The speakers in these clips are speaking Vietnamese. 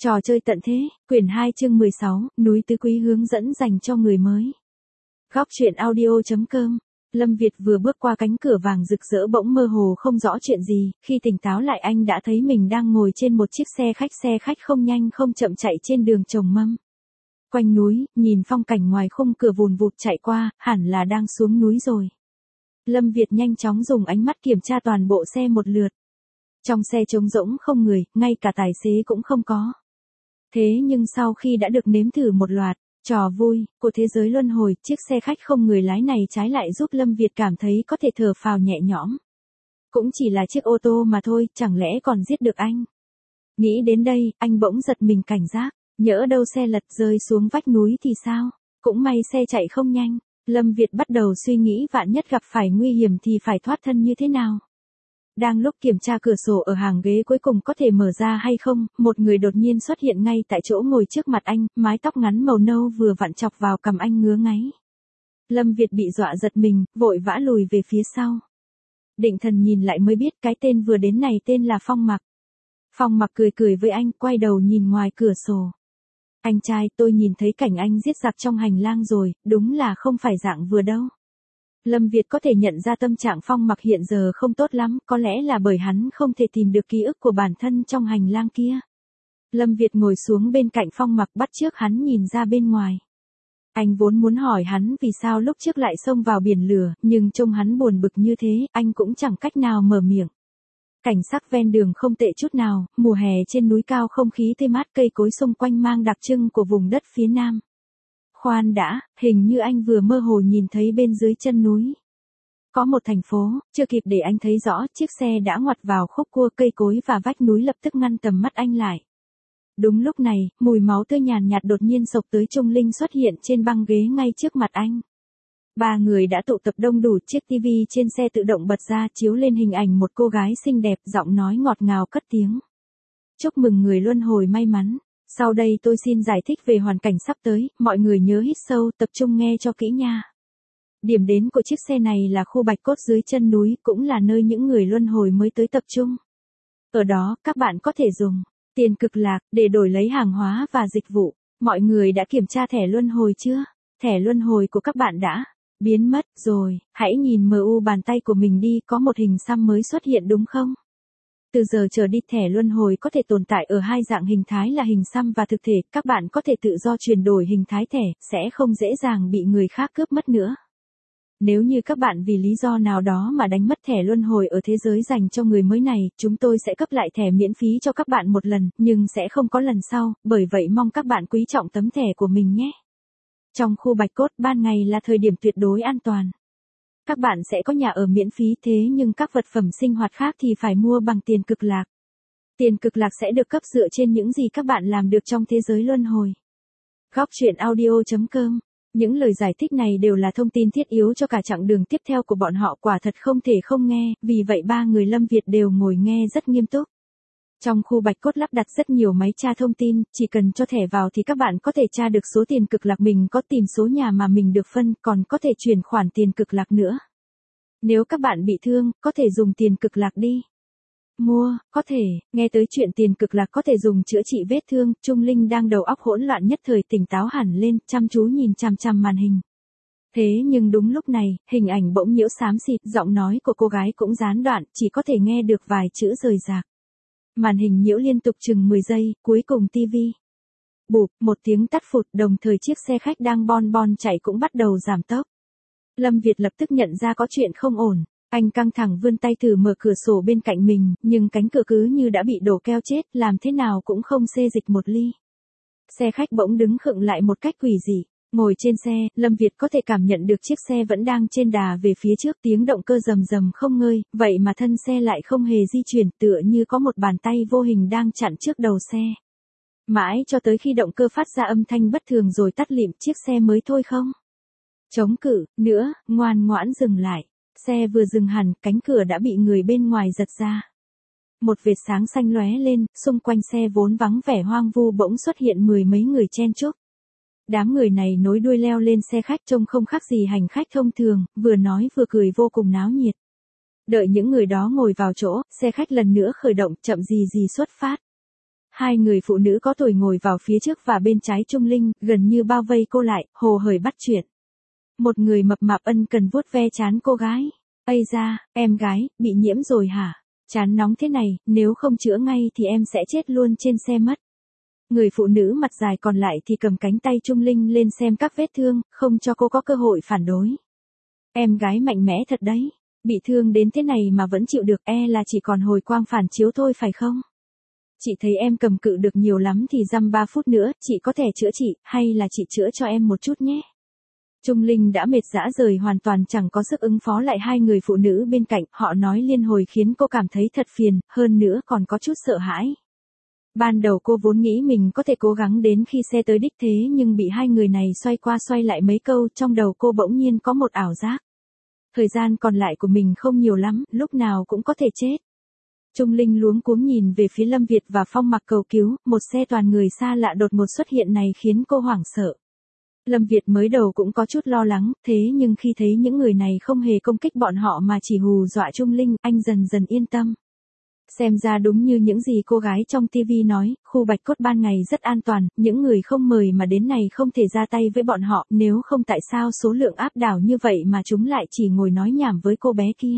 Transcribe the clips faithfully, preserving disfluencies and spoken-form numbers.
Trò chơi tận thế, quyển hai chương mười sáu, núi Tứ Quý hướng dẫn dành cho người mới. Góc truyện audio chấm com. Lâm Việt vừa bước qua cánh cửa vàng rực rỡ bỗng mơ hồ không rõ chuyện gì, khi tỉnh táo lại anh đã thấy mình đang ngồi trên một chiếc xe khách xe khách không nhanh không chậm chạy trên đường Trồng Mâm. Quanh núi, nhìn phong cảnh ngoài khung cửa vùn vụt chạy qua, hẳn là đang xuống núi rồi. Lâm Việt nhanh chóng dùng ánh mắt kiểm tra toàn bộ xe một lượt. Trong xe trống rỗng không người, ngay cả tài xế cũng không có. Thế nhưng sau khi đã được nếm thử một loạt trò vui của thế giới luân hồi, chiếc xe khách không người lái này trái lại giúp Lâm Việt cảm thấy có thể thở phào nhẹ nhõm. Cũng chỉ là chiếc ô tô mà thôi, chẳng lẽ còn giết được anh? Nghĩ đến đây, anh bỗng giật mình cảnh giác, nhỡ đâu xe lật rơi xuống vách núi thì sao? Cũng may xe chạy không nhanh. Lâm Việt bắt đầu suy nghĩ vạn nhất gặp phải nguy hiểm thì phải thoát thân như thế nào. Đang lúc kiểm tra cửa sổ ở hàng ghế cuối cùng có thể mở ra hay không, một người đột nhiên xuất hiện ngay tại chỗ ngồi trước mặt anh, mái tóc ngắn màu nâu vừa vặn chọc vào cằm anh ngứa ngáy. Lâm Việt bị dọa giật mình, vội vã lùi về phía sau. Định thần nhìn lại mới biết cái tên vừa đến này tên là Phong Mặc. Phong Mặc cười cười với anh, quay đầu nhìn ngoài cửa sổ. Anh trai, tôi nhìn thấy cảnh anh giết giặc trong hành lang rồi, đúng là không phải dạng vừa đâu. Lâm Việt có thể nhận ra tâm trạng Phong Mặc hiện giờ không tốt lắm, có lẽ là bởi hắn không thể tìm được ký ức của bản thân trong hành lang kia. Lâm Việt ngồi xuống bên cạnh Phong Mặc bắt chước hắn nhìn ra bên ngoài. Anh vốn muốn hỏi hắn vì sao lúc trước lại xông vào biển lửa, nhưng trông hắn buồn bực như thế, anh cũng chẳng cách nào mở miệng. Cảnh sắc ven đường không tệ chút nào, mùa hè trên núi cao không khí tươi mát, cây cối xung quanh mang đặc trưng của vùng đất phía Nam. Khoan đã, hình như anh vừa mơ hồ nhìn thấy bên dưới chân núi. Có một thành phố, chưa kịp để anh thấy rõ, chiếc xe đã ngoặt vào khúc cua, cây cối và vách núi lập tức ngăn tầm mắt anh lại. Đúng lúc này, mùi máu tươi nhàn nhạt đột nhiên xộc tới, Trung Linh xuất hiện trên băng ghế ngay trước mặt anh. Ba người đã tụ tập đông đủ, chiếc tivi trên xe tự động bật ra chiếu lên hình ảnh một cô gái xinh đẹp, giọng nói ngọt ngào cất tiếng. Chúc mừng người luân hồi may mắn. Sau đây tôi xin giải thích về hoàn cảnh sắp tới, mọi người nhớ hít sâu, tập trung nghe cho kỹ nha. Điểm đến của chiếc xe này là khu Bạch Cốt dưới chân núi, cũng là nơi những người luân hồi mới tới tập trung. Ở đó, các bạn có thể dùng tiền cực lạc để đổi lấy hàng hóa và dịch vụ. Mọi người đã kiểm tra thẻ luân hồi chưa? Thẻ luân hồi của các bạn đã biến mất rồi, hãy nhìn em u bàn tay của mình đi, có một hình xăm mới xuất hiện đúng không? Từ giờ trở đi thẻ luân hồi có thể tồn tại ở hai dạng hình thái là hình xăm và thực thể, các bạn có thể tự do chuyển đổi hình thái thẻ, sẽ không dễ dàng bị người khác cướp mất nữa. Nếu như các bạn vì lý do nào đó mà đánh mất thẻ luân hồi ở thế giới dành cho người mới này, chúng tôi sẽ cấp lại thẻ miễn phí cho các bạn một lần, nhưng sẽ không có lần sau, bởi vậy mong các bạn quý trọng tấm thẻ của mình nhé. Trong khu Bạch Cốt, ban ngày là thời điểm tuyệt đối an toàn. Các bạn sẽ có nhà ở miễn phí, thế nhưng các vật phẩm sinh hoạt khác thì phải mua bằng tiền cực lạc. Tiền cực lạc sẽ được cấp dựa trên những gì các bạn làm được trong thế giới luân hồi. Góc truyện audio chấm com. Những lời giải thích này đều là thông tin thiết yếu cho cả chặng đường tiếp theo của bọn họ, quả thật không thể không nghe, vì vậy ba người Lâm Việt đều ngồi nghe rất nghiêm túc. Trong khu Bạch Cốt lắp đặt rất nhiều máy tra thông tin, chỉ cần cho thẻ vào thì các bạn có thể tra được số tiền cực lạc mình có, tìm số nhà mà mình được phân, còn có thể chuyển khoản tiền cực lạc nữa. Nếu các bạn bị thương, có thể dùng tiền cực lạc đi mua, có thể, nghe tới chuyện tiền cực lạc có thể dùng chữa trị vết thương, Trung Linh đang đầu óc hỗn loạn nhất thời tỉnh táo hẳn lên, chăm chú nhìn chằm chằm màn hình. Thế nhưng đúng lúc này, hình ảnh bỗng nhiễu xám xịt, giọng nói của cô gái cũng gián đoạn, chỉ có thể nghe được vài chữ rời rạc. Màn hình nhiễu liên tục chừng mười giây, cuối cùng tivi bụp, một tiếng tắt phụt, đồng thời chiếc xe khách đang bon bon chạy cũng bắt đầu giảm tốc. Lâm Việt lập tức nhận ra có chuyện không ổn, anh căng thẳng vươn tay thử mở cửa sổ bên cạnh mình, nhưng cánh cửa cứ như đã bị đổ keo chết, làm thế nào cũng không xê dịch một ly. Xe khách bỗng đứng khựng lại một cách quỷ dị. Ngồi trên xe, Lâm Việt có thể cảm nhận được chiếc xe vẫn đang trên đà về phía trước, tiếng động cơ rầm rầm không ngơi, vậy mà thân xe lại không hề di chuyển, tựa như có một bàn tay vô hình đang chặn trước đầu xe. Mãi cho tới khi động cơ phát ra âm thanh bất thường rồi tắt lịm, chiếc xe mới thôi không chống cự nữa, ngoan ngoãn dừng lại. Xe vừa dừng hẳn, cánh cửa đã bị người bên ngoài giật ra. Một vệt sáng xanh lóe lên, xung quanh xe vốn vắng vẻ hoang vu bỗng xuất hiện mười mấy người chen chúc. Đám người này nối đuôi leo lên xe khách, trông không khác gì hành khách thông thường, vừa nói vừa cười vô cùng náo nhiệt. Đợi những người đó ngồi vào chỗ, xe khách lần nữa khởi động, chậm gì gì xuất phát. Hai người phụ nữ có tuổi ngồi vào phía trước và bên trái Trung Linh, gần như bao vây cô lại, hồ hởi bắt chuyện. Một người mập mạp ân cần vuốt ve trán cô gái. Ây da, em gái, bị nhiễm rồi hả? Trán nóng thế này, nếu không chữa ngay thì em sẽ chết luôn trên xe mất. Người phụ nữ mặt dài còn lại thì cầm cánh tay Trung Linh lên xem các vết thương, không cho cô có cơ hội phản đối. Em gái mạnh mẽ thật đấy. Bị thương đến thế này mà vẫn chịu được, e là chỉ còn hồi quang phản chiếu thôi phải không? Chị thấy em cầm cự được nhiều lắm thì dăm ba phút nữa, chị có thể chữa chị, hay là chị chữa cho em một chút nhé. Trung Linh đã mệt dã rời hoàn toàn chẳng có sức ứng phó lại hai người phụ nữ bên cạnh, họ nói liên hồi khiến cô cảm thấy thật phiền, hơn nữa còn có chút sợ hãi. Ban đầu cô vốn nghĩ mình có thể cố gắng đến khi xe tới đích thế nhưng bị hai người này xoay qua xoay lại mấy câu, trong đầu cô bỗng nhiên có một ảo giác. Thời gian còn lại của mình không nhiều lắm, lúc nào cũng có thể chết. Trung Linh luống cuống nhìn về phía Lâm Việt và Phong Mặc cầu cứu, một xe toàn người xa lạ đột ngột xuất hiện này khiến cô hoảng sợ. Lâm Việt mới đầu cũng có chút lo lắng, thế nhưng khi thấy những người này không hề công kích bọn họ mà chỉ hù dọa Trung Linh, anh dần dần yên tâm. Xem ra đúng như những gì cô gái trong ti vi nói, khu Bạch Cốt ban ngày rất an toàn, những người không mời mà đến này không thể ra tay với bọn họ, nếu không tại sao số lượng áp đảo như vậy mà chúng lại chỉ ngồi nói nhảm với cô bé kia.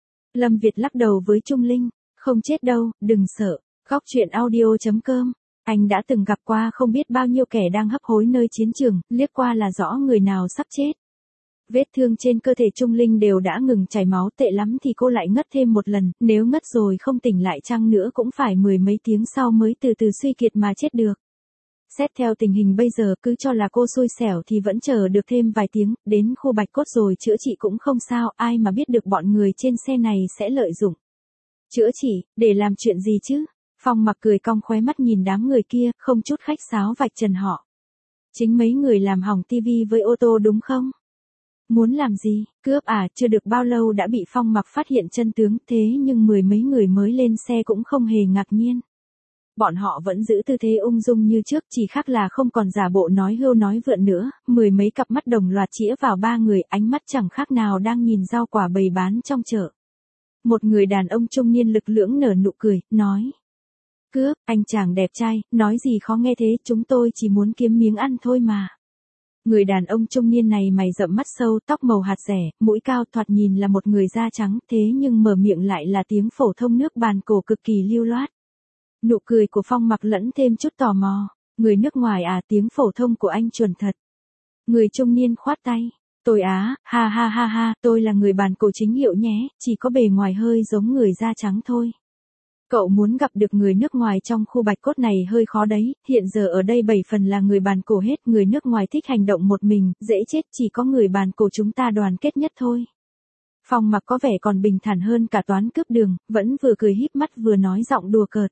Lâm Việt lắc đầu với Trung Linh, không chết đâu, đừng sợ, góc truyện audio chấm com. Anh đã từng gặp qua không biết bao nhiêu kẻ đang hấp hối nơi chiến trường, liếc qua là rõ người nào sắp chết. Vết thương trên cơ thể Trung Linh đều đã ngừng chảy máu, tệ lắm thì cô lại ngất thêm một lần, nếu ngất rồi không tỉnh lại chăng nữa cũng phải mười mấy tiếng sau mới từ từ suy kiệt mà chết được. Xét theo tình hình bây giờ cứ cho là cô xui xẻo thì vẫn chờ được thêm vài tiếng, đến khu Bạch Cốt rồi chữa trị cũng không sao, ai mà biết được bọn người trên xe này sẽ lợi dụng. Chữa trị, để làm chuyện gì chứ? Phong Mặc cười cong khóe mắt nhìn đám người kia, không chút khách sáo vạch trần họ. Chính mấy người làm hỏng tivi với ô tô đúng không? Muốn làm gì? Cướp à? Chưa được bao lâu đã bị Phong Mặc phát hiện chân tướng, thế nhưng mười mấy người mới lên xe cũng không hề ngạc nhiên. Bọn họ vẫn giữ tư thế ung dung như trước, chỉ khác là không còn giả bộ nói hưu nói vượn nữa, mười mấy cặp mắt đồng loạt chĩa vào ba người, ánh mắt chẳng khác nào đang nhìn rau quả bày bán trong chợ. Một người đàn ông trung niên lực lưỡng nở nụ cười, nói. Cướp, anh chàng đẹp trai, nói gì khó nghe thế, chúng tôi chỉ muốn kiếm miếng ăn thôi mà. Người đàn ông trung niên này mày rậm mắt sâu, tóc màu hạt rẻ, mũi cao, thoạt nhìn là một người da trắng, thế nhưng mở miệng lại là tiếng phổ thông nước bàn cổ cực kỳ lưu loát. Nụ cười của Phong Mặc lẫn thêm chút tò mò. Người nước ngoài à, tiếng phổ thông của anh chuẩn thật. Người trung niên khoát tay. Tôi á, ha ha ha ha, tôi là người bàn cổ chính hiệu nhé, chỉ có bề ngoài hơi giống người da trắng thôi. Cậu muốn gặp được người nước ngoài trong khu Bạch Cốt này hơi khó đấy, hiện giờ ở đây bảy phần là người bàn cổ hết, người nước ngoài thích hành động một mình, dễ chết, chỉ có người bàn cổ chúng ta đoàn kết nhất thôi. Phong Mặc có vẻ còn bình thản hơn cả toán cướp đường, vẫn vừa cười híp mắt vừa nói giọng đùa cợt.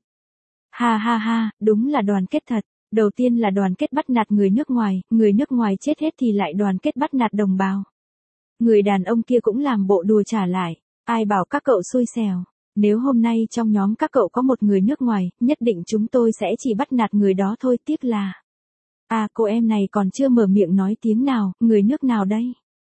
Ha ha ha, đúng là đoàn kết thật, đầu tiên là đoàn kết bắt nạt người nước ngoài, người nước ngoài chết hết thì lại đoàn kết bắt nạt đồng bào. Người đàn ông kia cũng làm bộ đùa trả lại, ai bảo các cậu xui xẻo. Nếu hôm nay trong nhóm các cậu có một người nước ngoài, nhất định chúng tôi sẽ chỉ bắt nạt người đó thôi, tiếc là. À, cô em này còn chưa mở miệng nói tiếng nào, người nước nào đây?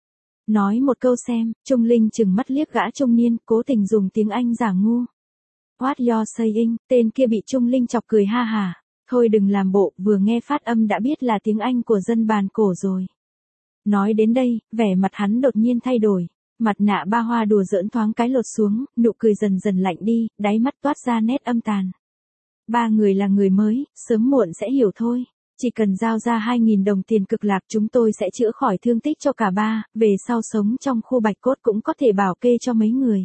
Nói một câu xem, Trung Linh chừng mắt liếc gã trung niên, cố tình dùng tiếng Anh giả ngu. What you saying, tên kia bị Trung Linh chọc cười ha hà. Thôi đừng làm bộ, vừa nghe phát âm đã biết là tiếng Anh của dân bàn cổ rồi. Nói đến đây, vẻ mặt hắn đột nhiên thay đổi. Mặt nạ ba hoa đùa giỡn thoáng cái lột xuống, nụ cười dần dần lạnh đi, đáy mắt toát ra nét âm tàn. Ba người là người mới, sớm muộn sẽ hiểu thôi. Chỉ cần giao ra hai nghìn đồng tiền cực lạc chúng tôi sẽ chữa khỏi thương tích cho cả ba, về sau sống trong khu Bạch Cốt cũng có thể bảo kê cho mấy người.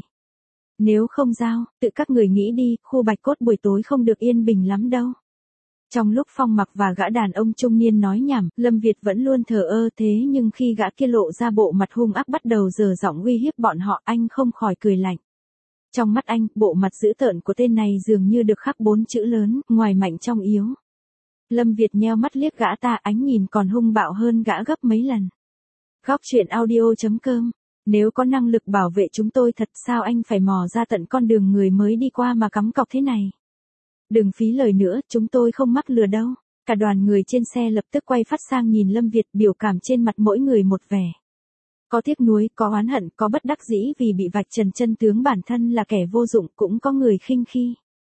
Nếu không giao, tự các người nghĩ đi, khu Bạch Cốt buổi tối không được yên bình lắm đâu. Trong lúc Phong Mặc và gã đàn ông trung niên nói nhảm, Lâm Việt vẫn luôn thờ ơ, thế nhưng khi gã kia lộ ra bộ mặt hung ác bắt đầu giở giọng uy hiếp bọn họ, anh không khỏi cười lạnh. Trong mắt anh, bộ mặt dữ tợn của tên này dường như được khắc bốn chữ lớn, ngoài mạnh trong yếu. Lâm Việt nheo mắt liếc gã ta, ánh nhìn còn hung bạo hơn gã gấp mấy lần. Góc truyện audio chấm com. Nếu có năng lực bảo vệ chúng tôi thật sao anh phải mò ra tận con đường người mới đi qua mà cắm cọc thế này? Đừng phí lời nữa, chúng tôi không mắc lừa đâu. Cả đoàn người trên xe lập tức quay phát sang nhìn Lâm Việt, biểu cảm trên mặt mỗi người một vẻ. Có tiếc nuối, có oán hận, có bất đắc dĩ vì bị vạch trần chân tướng bản thân là kẻ vô dụng, cũng có người khinh khi.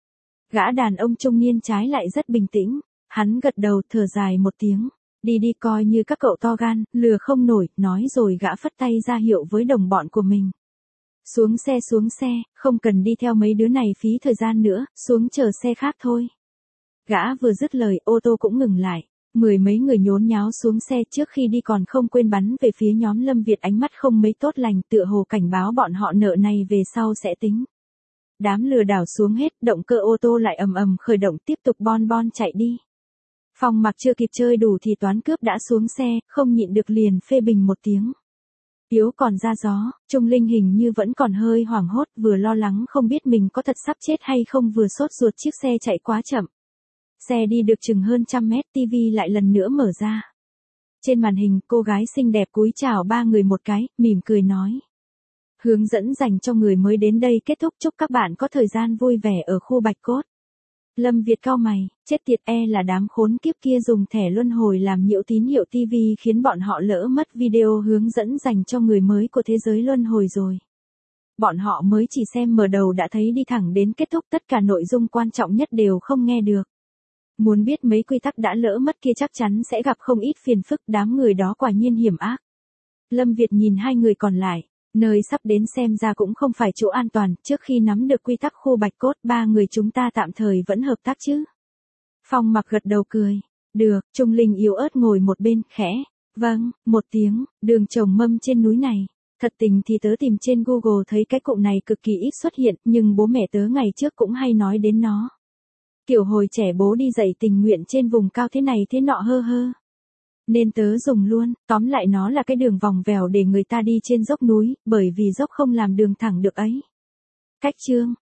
Gã đàn ông trung niên trái lại rất bình tĩnh, hắn gật đầu thở dài một tiếng. Đi đi coi như các cậu to gan, lừa không nổi, nói rồi gã phất tay ra hiệu với đồng bọn của mình. Xuống xe xuống xe, không cần đi theo mấy đứa này phí thời gian nữa, xuống chờ xe khác thôi. Gã vừa dứt lời, ô tô cũng ngừng lại. Mười mấy người nhốn nháo xuống xe trước khi đi còn không quên bắn về phía nhóm Lâm Việt ánh mắt không mấy tốt lành, tựa hồ cảnh báo bọn họ nợ này về sau sẽ tính. Đám lừa đảo xuống hết, động cơ ô tô lại ầm ầm khởi động tiếp tục bon bon chạy đi. Phong Mặc chưa kịp chơi đủ thì toán cướp đã xuống xe, không nhịn được liền phê bình một tiếng. Yếu còn ra gió, Trung Linh hình như vẫn còn hơi hoảng hốt, vừa lo lắng không biết mình có thật sắp chết hay không, vừa sốt ruột chiếc xe chạy quá chậm. Xe đi được chừng hơn trăm mét, tivi lại lần nữa mở ra. Trên màn hình, cô gái xinh đẹp cúi chào ba người một cái, mỉm cười nói. Hướng dẫn dành cho người mới đến đây kết thúc, chúc các bạn có thời gian vui vẻ ở khu Bạch Cốt. Lâm Việt cau mày, chết tiệt, e là đám khốn kiếp kia dùng thẻ luân hồi làm nhiễu tín hiệu tivi khiến bọn họ lỡ mất video hướng dẫn dành cho người mới của thế giới luân hồi rồi. Bọn họ mới chỉ xem mở đầu đã thấy đi thẳng đến kết thúc, tất cả nội dung quan trọng nhất đều không nghe được. Muốn biết mấy quy tắc đã lỡ mất kia chắc chắn sẽ gặp không ít phiền phức, đám người đó quả nhiên hiểm ác. Lâm Việt nhìn hai người còn lại, nơi sắp đến xem ra cũng không phải chỗ an toàn, trước khi nắm được quy tắc khu Bạch Cốt, ba người chúng ta tạm thời vẫn hợp tác chứ. Phong Mặc gật đầu cười, được. Trung Linh yếu ớt ngồi một bên, khẽ, vâng, một tiếng. Đường trồng mâm trên núi này. Thật tình thì tớ tìm trên Google thấy cái cụm này cực kỳ ít xuất hiện, nhưng bố mẹ tớ ngày trước cũng hay nói đến nó. Kiểu hồi trẻ bố đi dạy tình nguyện trên vùng cao thế này thế nọ hơ hơ. Nên tớ dùng luôn, tóm lại nó là cái đường vòng vèo để người ta đi trên dốc núi, bởi vì dốc không làm đường thẳng được ấy. Cách chương,